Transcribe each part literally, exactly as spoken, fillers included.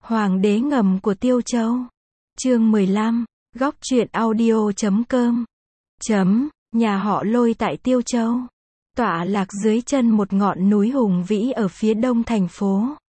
Hoàng đế ngầm của Tiêu Châu. Chương mười lăm, góc truyện audio chấm com. Chấm, nhà họ Lôi tại Tiêu Châu. Tọa lạc dưới chân một ngọn núi hùng vĩ ở phía đông thành phố.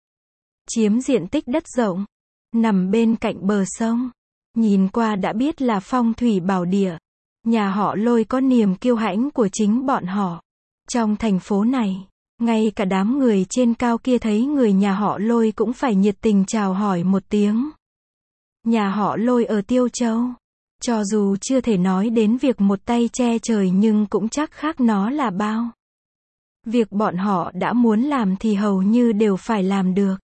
Chiếm diện tích đất rộng. Nằm bên cạnh bờ sông. Nhìn qua đã biết là phong thủy bảo địa. Nhà họ Lôi có niềm kiêu hãnh của chính bọn họ. Trong thành phố này, ngay cả đám người trên cao kia thấy người nhà họ Lôi cũng phải nhiệt tình chào hỏi một tiếng. Nhà họ Lôi ở Tiêu Châu, cho dù chưa thể nói đến việc một tay che trời nhưng cũng chắc khác nó là bao. Việc bọn họ đã muốn làm thì hầu như đều phải làm được.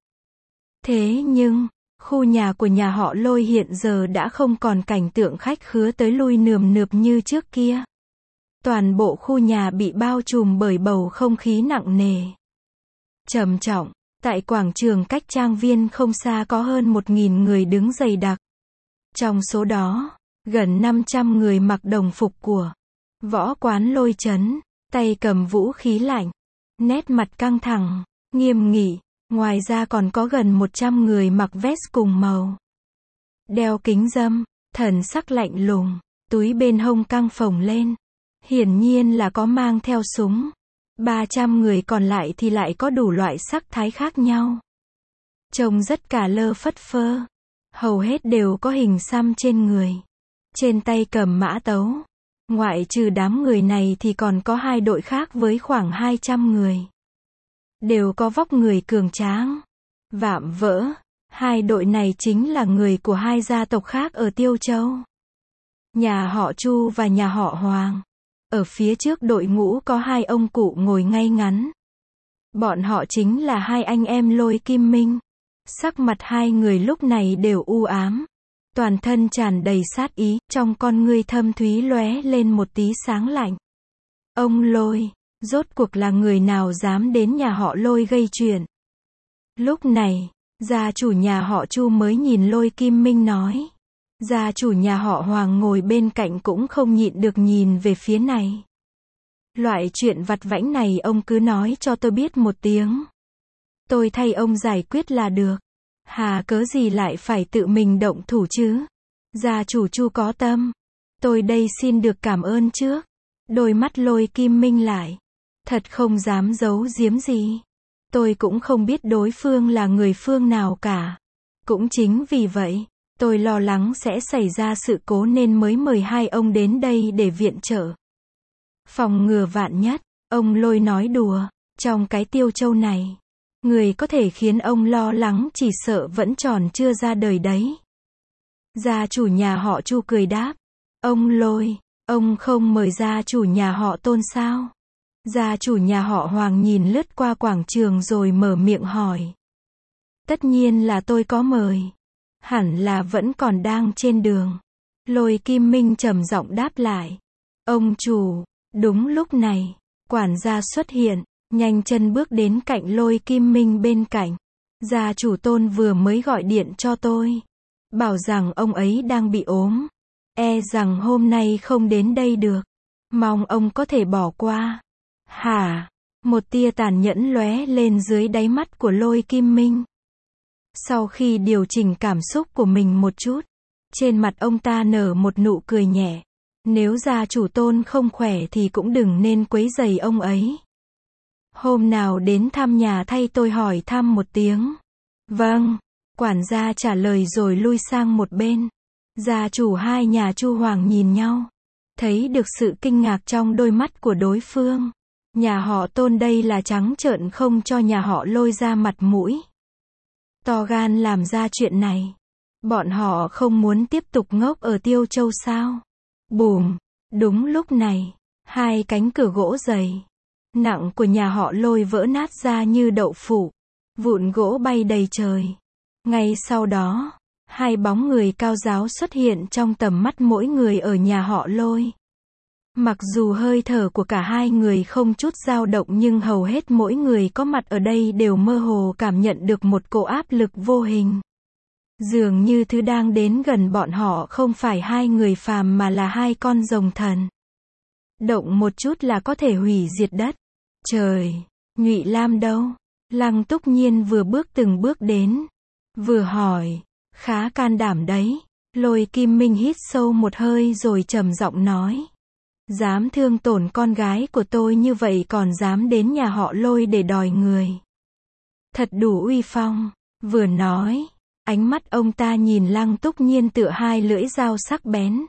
Thế nhưng, khu nhà của nhà họ Lôi hiện giờ đã không còn cảnh tượng khách khứa tới lui nườm nượp như trước kia. Toàn bộ khu nhà bị bao trùm bởi bầu không khí nặng nề, trầm trọng. Tại quảng trường cách trang viên không xa có hơn một nghìn người đứng dày đặc. Trong số đó, gần năm trăm người mặc đồng phục của võ quán Lôi Trấn, tay cầm vũ khí lạnh, nét mặt căng thẳng, nghiêm nghị. Ngoài ra còn có gần một trăm người mặc vest cùng màu, đeo kính râm, thần sắc lạnh lùng, túi bên hông căng phồng lên. Hiển nhiên là có mang theo súng. ba trăm người còn lại thì lại có đủ loại sắc thái khác nhau. Trông rất cả lơ phất phơ. Hầu hết đều có hình xăm trên người. Trên tay cầm mã tấu. Ngoại trừ đám người này thì còn có hai đội khác với khoảng hai trăm người. Đều có vóc người cường tráng, vạm vỡ. Hai đội này chính là người của hai gia tộc khác ở Tiêu Châu. Nhà họ Chu và nhà họ Hoàng. Ở phía trước đội ngũ có hai ông cụ ngồi ngay ngắn. Bọn họ chính là hai anh em Lôi Kim Minh. Sắc mặt hai người lúc này đều u ám. Toàn thân tràn đầy sát ý, trong con ngươi thâm thúy lóe lên một tí sáng lạnh. Ông Lôi, rốt cuộc là người nào dám đến nhà họ Lôi gây chuyện? Lúc này, gia chủ nhà họ Chu mới nhìn Lôi Kim Minh nói. Gia chủ nhà họ Hoàng ngồi bên cạnh cũng không nhịn được nhìn về phía này. Loại chuyện vặt vãnh này ông cứ nói cho tôi biết một tiếng. Tôi thay ông giải quyết là được. Hà cớ gì lại phải tự mình động thủ chứ? Gia chủ Chu có tâm. Tôi đây xin được cảm ơn trước. Đôi mắt Lôi Kim Minh lại. Thật không dám giấu giếm gì. Tôi cũng không biết đối phương là người phương nào cả. Cũng chính vì vậy, tôi lo lắng sẽ xảy ra sự cố nên mới mời hai ông đến đây để viện trợ. Phòng ngừa vạn nhất, ông Lôi nói đùa, trong cái Tiêu Châu này, người có thể khiến ông lo lắng chỉ sợ vẫn tròn chưa ra đời đấy. Gia chủ nhà họ Chu cười đáp, ông Lôi, ông không mời gia chủ nhà họ Tôn sao? Gia chủ nhà họ Hoàng nhìn lướt qua quảng trường rồi mở miệng hỏi. Tất nhiên là tôi có mời. Hẳn là vẫn còn đang trên đường. Lôi Kim Minh trầm giọng đáp lại. Ông chủ, đúng lúc này, quản gia xuất hiện, nhanh chân bước đến cạnh Lôi Kim Minh bên cạnh. Gia chủ Tôn vừa mới gọi điện cho tôi. Bảo rằng ông ấy đang bị ốm. E rằng hôm nay không đến đây được. Mong ông có thể bỏ qua. Hả? Một tia tàn nhẫn lóe lên dưới đáy mắt của Lôi Kim Minh. Sau khi điều chỉnh cảm xúc của mình một chút, trên mặt ông ta nở một nụ cười nhẹ. Nếu gia chủ Tôn không khỏe thì cũng đừng nên quấy rầy ông ấy. Hôm nào đến thăm nhà thay tôi hỏi thăm một tiếng. Vâng, quản gia trả lời rồi lui sang một bên. Gia chủ hai nhà Chu Hoàng nhìn nhau, thấy được sự kinh ngạc trong đôi mắt của đối phương. Nhà họ Tôn đây là trắng trợn không cho nhà họ Lôi ra mặt mũi. To gan làm ra chuyện này. Bọn họ không muốn tiếp tục ngốc ở Tiêu Châu sao? Bùm! Đúng lúc này, hai cánh cửa gỗ dày, nặng của nhà họ Lôi vỡ nát ra như đậu phụ. Vụn gỗ bay đầy trời. Ngay sau đó, hai bóng người cao ráo xuất hiện trong tầm mắt mỗi người ở nhà họ Lôi. Mặc dù hơi thở của cả hai người không chút dao động nhưng hầu hết mỗi người có mặt ở đây đều mơ hồ cảm nhận được một cỗ áp lực vô hình. Dường như thứ đang đến gần bọn họ không phải hai người phàm mà là hai con rồng thần. Động một chút là có thể hủy diệt đất. Trời, Nhụy Lam đâu? Lăng Túc Nhiên vừa bước từng bước đến. vừa hỏi. Khá can đảm đấy. Lôi Kim Minh hít sâu một hơi rồi trầm giọng nói. Dám thương tổn con gái của tôi như vậy còn dám đến nhà họ Lôi để đòi người. Thật đủ uy phong. Vừa nói, ánh mắt ông ta nhìn Lăng Túc Nhiên tựa hai lưỡi dao sắc bén.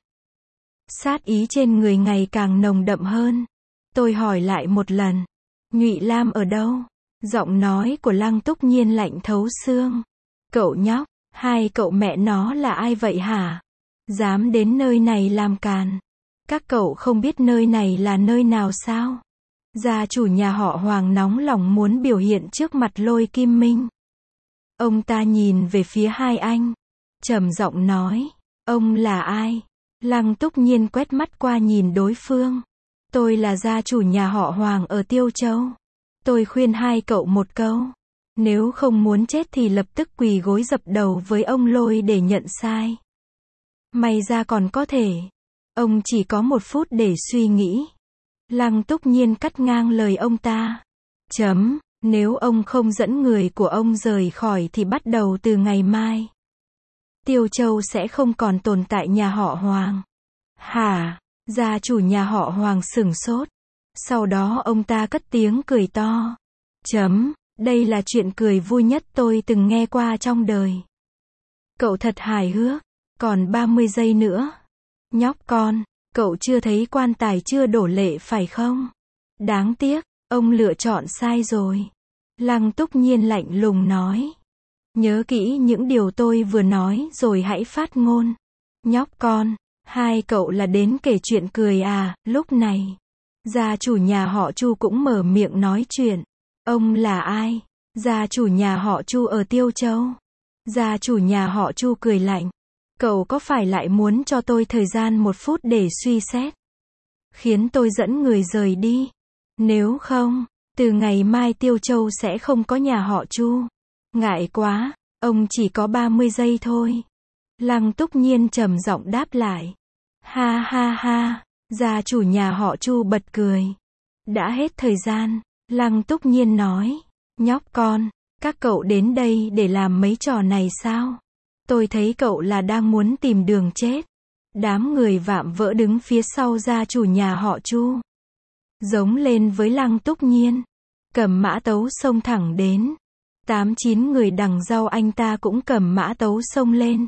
Sát ý trên người ngày càng nồng đậm hơn. Tôi hỏi lại một lần. Nhụy Lam ở đâu? Giọng nói của Lăng Túc Nhiên lạnh thấu xương. Cậu nhóc, hai cậu mẹ nó là ai vậy hả? Dám đến nơi này làm càn. Các cậu không biết nơi này là nơi nào sao? Gia chủ nhà họ Hoàng nóng lòng muốn biểu hiện trước mặt Lôi Kim Minh. Ông ta nhìn về phía hai anh. Trầm giọng nói. Ông là ai? Lăng Túc Nhiên quét mắt qua nhìn đối phương. Tôi là gia chủ nhà họ Hoàng ở Tiêu Châu. Tôi khuyên hai cậu một câu. Nếu không muốn chết thì lập tức quỳ gối dập đầu với ông Lôi để nhận sai. May ra còn có thể. Ông chỉ có một phút để suy nghĩ. Lăng Túc Nhiên cắt ngang lời ông ta. Chấm, nếu ông không dẫn người của ông rời khỏi thì bắt đầu từ ngày mai. Tiêu Châu sẽ không còn tồn tại nhà họ Hoàng. Hả? Gia chủ nhà họ Hoàng sửng sốt. Sau đó ông ta cất tiếng cười to. Chấm, đây là chuyện cười vui nhất tôi từng nghe qua trong đời. Cậu thật hài hước. Còn ba mươi giây nữa. Nhóc con, cậu chưa thấy quan tài chưa đổ lệ phải không? Đáng tiếc, ông lựa chọn sai rồi. Lăng Túc Nhiên lạnh lùng nói. Nhớ kỹ những điều tôi vừa nói rồi hãy phát ngôn. Nhóc con, hai cậu là đến kể chuyện cười à? Lúc này, gia chủ nhà họ Chu cũng mở miệng nói chuyện. Ông là ai? Gia chủ nhà họ Chu ở Tiêu Châu. Gia chủ nhà họ Chu cười lạnh. Cậu có phải lại muốn cho tôi thời gian một phút để suy xét? Khiến tôi dẫn người rời đi. Nếu không, từ ngày mai Tiêu Châu sẽ không có nhà họ Chu. Ngại quá, ông chỉ có ba mươi giây thôi. Lăng Túc Nhiên trầm giọng đáp lại. Ha ha ha, gia chủ nhà họ Chu bật cười. Đã hết thời gian, Lăng Túc Nhiên nói. Nhóc con, các cậu đến đây để làm mấy trò này sao? Tôi thấy cậu là đang muốn tìm đường chết. Đám người vạm vỡ đứng phía sau gia chủ nhà họ Chu. Giống lên với Lăng Túc Nhiên. Cầm mã tấu xông thẳng đến. Tám chín người đằng sau anh ta cũng cầm mã tấu xông lên.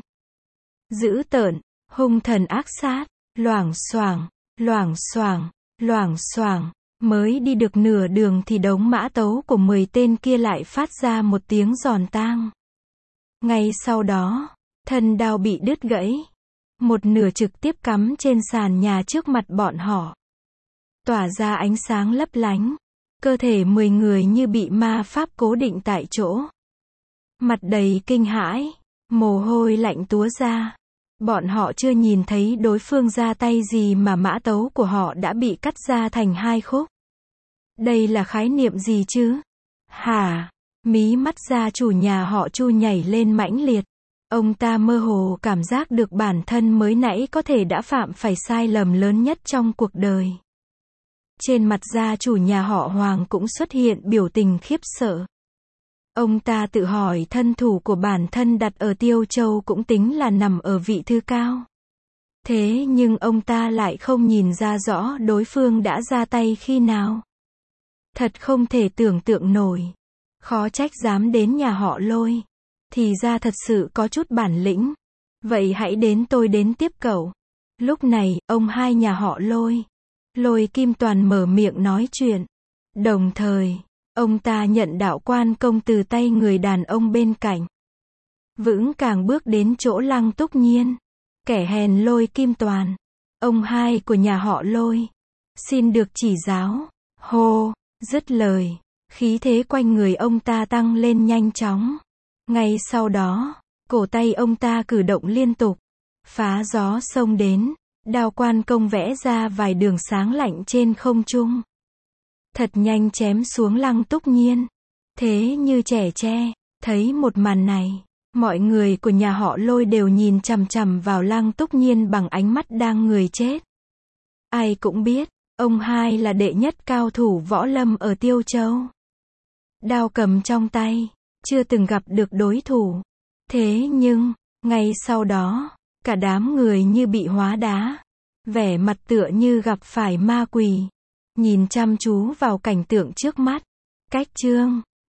Dữ tợn, hung thần ác sát, loảng xoảng, loảng xoảng, loảng xoảng. Mới đi được nửa đường thì đống mã tấu của mười tên kia lại phát ra một tiếng giòn tang. Ngay sau đó, thân đao bị đứt gãy. Một nửa trực tiếp cắm trên sàn nhà trước mặt bọn họ. Tỏa ra ánh sáng lấp lánh. Cơ thể mười người như bị ma pháp cố định tại chỗ. Mặt đầy kinh hãi, mồ hôi lạnh túa ra. Bọn họ chưa nhìn thấy đối phương ra tay gì mà mã tấu của họ đã bị cắt ra thành hai khúc. Đây là khái niệm gì chứ? Hả? Mí mắt gia chủ nhà họ Chu nhảy lên mãnh liệt. Ông ta mơ hồ cảm giác được bản thân mới nãy có thể đã phạm phải sai lầm lớn nhất trong cuộc đời. Trên mặt gia chủ nhà họ Hoàng cũng xuất hiện biểu tình khiếp sợ. Ông ta tự hỏi thân thủ của bản thân đặt ở Tiêu Châu cũng tính là nằm ở vị thứ cao. Thế nhưng ông ta lại không nhìn ra rõ đối phương đã ra tay khi nào. Thật không thể tưởng tượng nổi. Khó trách dám đến nhà họ Lôi. Thì ra thật sự có chút bản lĩnh. Vậy hãy đến tôi đến tiếp cậu. Lúc này, ông hai nhà họ Lôi. Lôi Kim Toàn mở miệng nói chuyện. Đồng thời, ông ta nhận đạo quan công từ tay người đàn ông bên cạnh. Vững càng bước đến chỗ Lăng Túc Nhiên. Kẻ hèn Lôi Kim Toàn. Ông hai của nhà họ Lôi. Xin được chỉ giáo. Hô, dứt lời. Khí thế quanh người ông ta tăng lên nhanh chóng. Ngay sau đó, cổ tay ông ta cử động liên tục. Phá gió xông đến. Đao quan công vẽ ra vài đường sáng lạnh trên không trung. Thật nhanh chém xuống Lăng Túc Nhiên. Thế như trẻ tre, thấy một màn này, mọi người của nhà họ Lôi đều nhìn chằm chằm vào Lăng Túc Nhiên bằng ánh mắt đang người chết. Ai cũng biết, ông hai là đệ nhất cao thủ võ lâm ở Tiêu Châu. Đao cầm trong tay, chưa từng gặp được đối thủ. Thế nhưng, ngay sau đó, cả đám người như bị hóa đá, vẻ mặt tựa như gặp phải ma quỷ, nhìn chăm chú vào cảnh tượng trước mắt. Cách chương